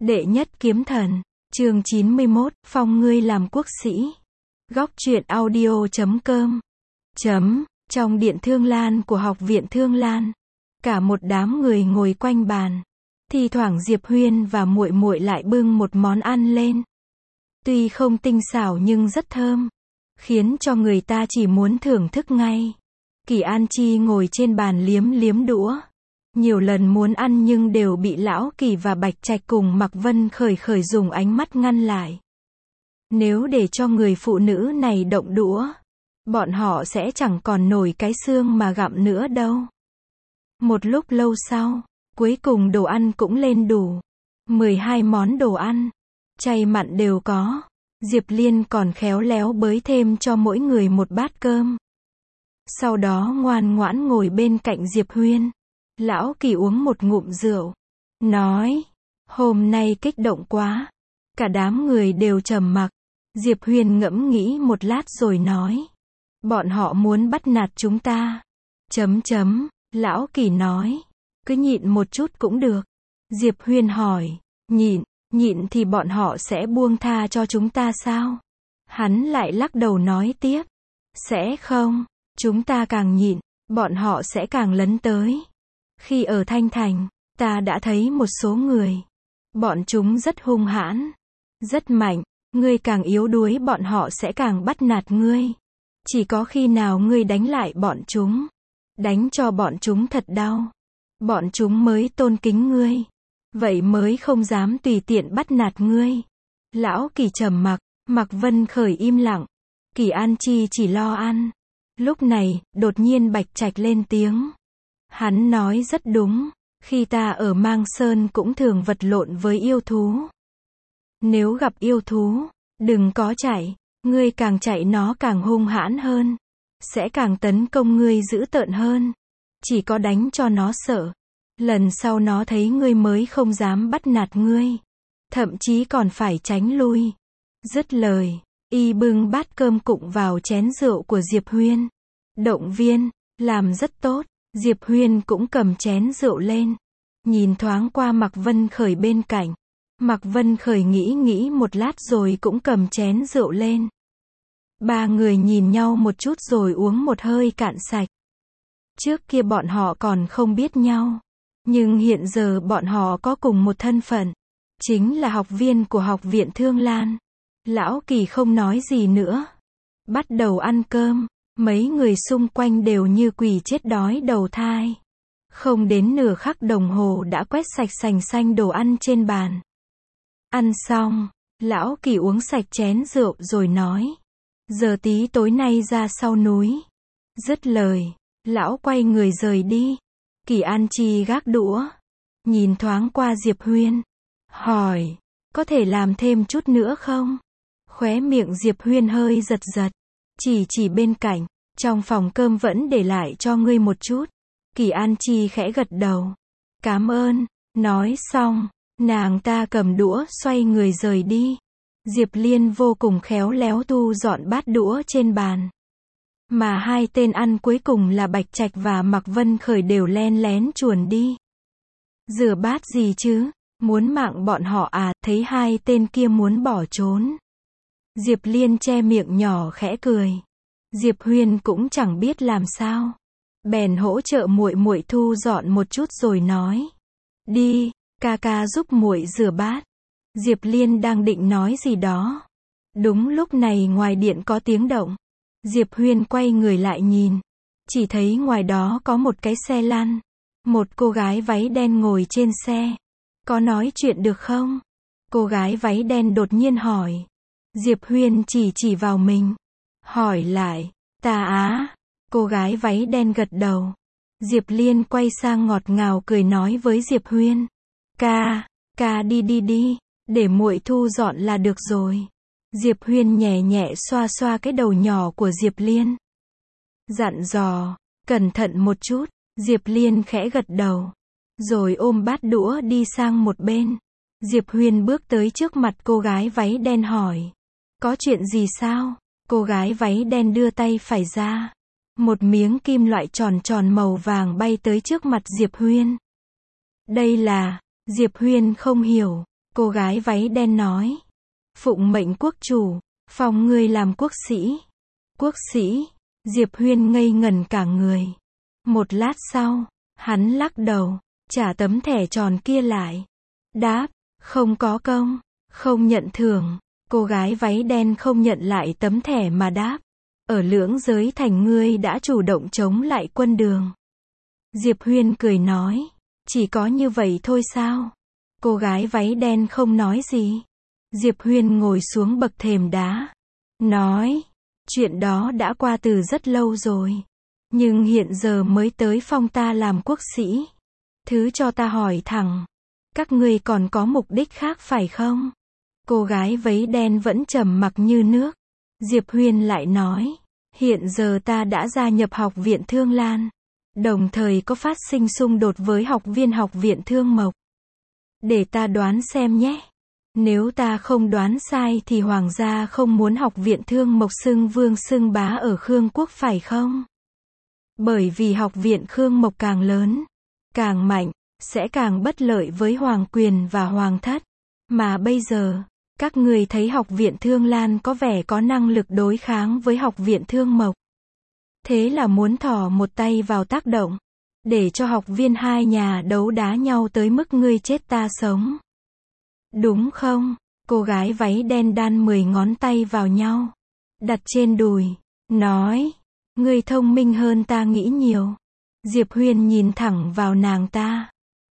Đệ nhất kiếm thần, chương 91, phong ngươi làm quốc sĩ. Góc truyện audio.com. Trong điện Thương Lan của học viện Thương Lan, cả một đám người ngồi quanh bàn. Thi thoảng Diệp Huyên và muội muội lại bưng một món ăn lên. Tuy không tinh xảo nhưng rất thơm, khiến cho người ta chỉ muốn thưởng thức ngay. Kỳ An Chi ngồi trên bàn liếm liếm đũa. Nhiều lần muốn ăn nhưng đều bị Lão Kỳ và Bạch Trạch cùng Mạc Vân Khởi dùng ánh mắt ngăn lại. Nếu để cho người phụ nữ này động đũa, bọn họ sẽ chẳng còn nổi cái xương mà gặm nữa đâu. Một lúc lâu sau, cuối cùng đồ ăn cũng lên đủ. 12 món đồ ăn, chay mặn đều có. Diệp Liên còn khéo léo bới thêm cho mỗi người một bát cơm. Sau đó ngoan ngoãn ngồi bên cạnh Diệp Huyên. Lão Kỳ uống một ngụm rượu, nói, hôm nay kích động quá. Cả đám người đều trầm mặc. Diệp Huyên ngẫm nghĩ một lát rồi nói, bọn họ muốn bắt nạt chúng ta. Lão Kỳ nói, cứ nhịn một chút cũng được. Diệp Huyên hỏi, nhịn thì bọn họ sẽ buông tha cho chúng ta sao? Hắn lại lắc đầu nói tiếp, sẽ không, chúng ta càng nhịn, bọn họ sẽ càng lấn tới. Khi ở Thanh Thành, ta đã thấy một số người. Bọn chúng rất hung hãn, rất mạnh, ngươi càng yếu đuối bọn họ sẽ càng bắt nạt ngươi. Chỉ có khi nào ngươi đánh lại bọn chúng, đánh cho bọn chúng thật đau, bọn chúng mới tôn kính ngươi. Vậy mới không dám tùy tiện bắt nạt ngươi. Lão Kỳ trầm mặc, Mạc Vân Khởi im lặng. Kỳ An Chi chỉ lo ăn. Lúc này, đột nhiên Bạch Trạch lên tiếng. Hắn nói rất đúng, khi ta ở Mang Sơn cũng thường vật lộn với yêu thú. Nếu gặp yêu thú, đừng có chạy, ngươi càng chạy nó càng hung hãn hơn, sẽ càng tấn công ngươi dữ tợn hơn. Chỉ có đánh cho nó sợ, lần sau nó thấy ngươi mới không dám bắt nạt ngươi, thậm chí còn phải tránh lui. Dứt lời, y bưng bát cơm cụng vào chén rượu của Diệp Huyên. Động viên, làm rất tốt. Diệp Huyên cũng cầm chén rượu lên, nhìn thoáng qua Mạc Vân Khởi bên cạnh. Mạc Vân Khởi nghĩ một lát rồi cũng cầm chén rượu lên. Ba người nhìn nhau một chút rồi uống một hơi cạn sạch. Trước kia bọn họ còn không biết nhau, nhưng hiện giờ bọn họ có cùng một thân phận, chính là học viên của học viện Thương Lan. Lão Kỳ không nói gì nữa, bắt đầu ăn cơm. Mấy người xung quanh đều như quỷ chết đói đầu thai. Không đến nửa khắc đồng hồ đã quét sạch sành xanh đồ ăn trên bàn. Ăn xong, Lão Kỳ uống sạch chén rượu rồi nói, giờ tí tối nay ra sau núi. Dứt lời, Lão quay người rời đi. Kỳ An Chi gác đũa, nhìn thoáng qua Diệp Huyên, hỏi, có thể làm thêm chút nữa không? Khóe miệng Diệp Huyên hơi giật, chỉ bên cạnh, trong phòng cơm vẫn để lại cho ngươi một chút. Kỳ An Chi khẽ gật đầu, cảm ơn. Nói xong, nàng ta cầm đũa xoay người rời đi. Diệp Liên vô cùng khéo léo thu dọn bát đũa trên bàn. Mà hai tên ăn cuối cùng là Bạch Trạch và Mạc Vân Khởi đều len lén chuồn đi. Rửa bát gì chứ, muốn mạng bọn họ à? Thấy hai tên kia muốn bỏ trốn, Diệp Liên che miệng nhỏ khẽ cười. Diệp Huyên cũng chẳng biết làm sao, bèn hỗ trợ muội muội thu dọn một chút rồi nói, đi, ca giúp muội rửa bát. Diệp Liên đang định nói gì đó. Đúng lúc này ngoài điện có tiếng động. Diệp Huyên quay người lại nhìn, chỉ thấy ngoài đó có một cái xe lăn, một cô gái váy đen ngồi trên xe. Có nói chuyện được không? Cô gái váy đen đột nhiên hỏi. Diệp Huyên chỉ vào mình, hỏi lại, ta á? Cô gái váy đen gật đầu. Diệp Liên quay sang ngọt ngào cười nói với Diệp Huyên, ca đi, để muội thu dọn là được rồi. Diệp Huyên nhẹ xoa cái đầu nhỏ của Diệp Liên, dặn dò, cẩn thận một chút. Diệp Liên khẽ gật đầu, rồi ôm bát đũa đi sang một bên. Diệp Huyên bước tới trước mặt cô gái váy đen hỏi, có chuyện gì sao? Cô gái váy đen đưa tay phải ra, một miếng kim loại tròn màu vàng bay tới trước mặt Diệp Huyên. Đây là, Diệp Huyên không hiểu, Cô gái váy đen nói. Phụng mệnh quốc chủ, phong ngươi làm quốc sĩ. Quốc sĩ, Diệp Huyên ngây ngẩn cả người. Một lát sau, hắn lắc đầu, trả tấm thẻ tròn kia lại. Đáp, không có công, không nhận thưởng. Cô gái váy đen không nhận lại tấm thẻ mà đáp. Ở Lưỡng Giới Thành ngươi đã chủ động chống lại quân Đường. Diệp Huyên cười nói. Chỉ có như vậy thôi sao? Cô gái váy đen không nói gì. Diệp Huyên ngồi xuống bậc thềm đá. Nói. Chuyện đó đã qua từ rất lâu rồi. Nhưng hiện giờ mới tới phong ta làm quốc sĩ. Thứ cho ta hỏi thẳng. Các ngươi còn có mục đích khác phải không? Cô gái váy đen vẫn trầm mặc như nước. Diệp Huyên lại nói. Hiện giờ ta đã gia nhập Học viện Thương Lan. Đồng thời có phát sinh xung đột với học viên Học viện Thương Mộc. Để ta đoán xem nhé. Nếu ta không đoán sai thì Hoàng gia không muốn Học viện Thương Mộc xưng vương xưng bá ở Khương Quốc phải không? Bởi vì Học viện Khương Mộc càng lớn, càng mạnh, sẽ càng bất lợi với Hoàng quyền và Hoàng thất. Mà bây giờ, các người thấy Học viện Thương Lan có vẻ có năng lực đối kháng với Học viện Thương Mộc. Thế là muốn thò một tay vào tác động, để cho học viên hai nhà đấu đá nhau tới mức ngươi chết ta sống. Đúng không? Cô gái váy đen đan 10 ngón tay vào nhau, đặt trên đùi, nói, ngươi thông minh hơn ta nghĩ nhiều. Diệp Huyên nhìn thẳng vào nàng ta.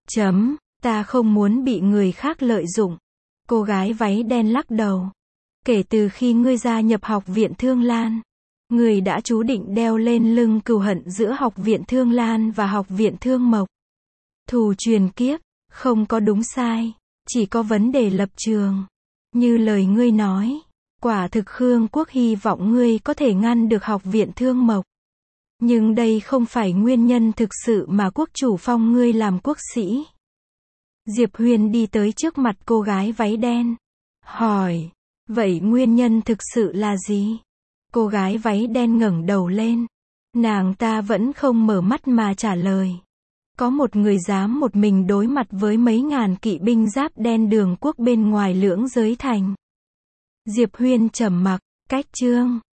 Ta không muốn bị người khác lợi dụng. Cô gái váy đen lắc đầu. Kể từ khi ngươi gia nhập Học viện Thương Lan, ngươi đã chú định đeo lên lưng cừu hận giữa Học viện Thương Lan và Học viện Thương Mộc. Thù truyền kiếp, không có đúng sai, chỉ có vấn đề lập trường. Như lời ngươi nói, quả thực Khương Quốc hy vọng ngươi có thể ngăn được Học viện Thương Mộc. Nhưng đây không phải nguyên nhân thực sự mà quốc chủ phong ngươi làm quốc sĩ. Diệp Huyên đi tới trước mặt cô gái váy đen. Hỏi, vậy nguyên nhân thực sự là gì? Cô gái váy đen ngẩng đầu lên. Nàng ta vẫn không mở mắt mà trả lời. Có một người dám một mình đối mặt với mấy ngàn kỵ binh giáp đen Đường Quốc bên ngoài Lưỡng Giới Thành. Diệp Huyên trầm mặc, cách chương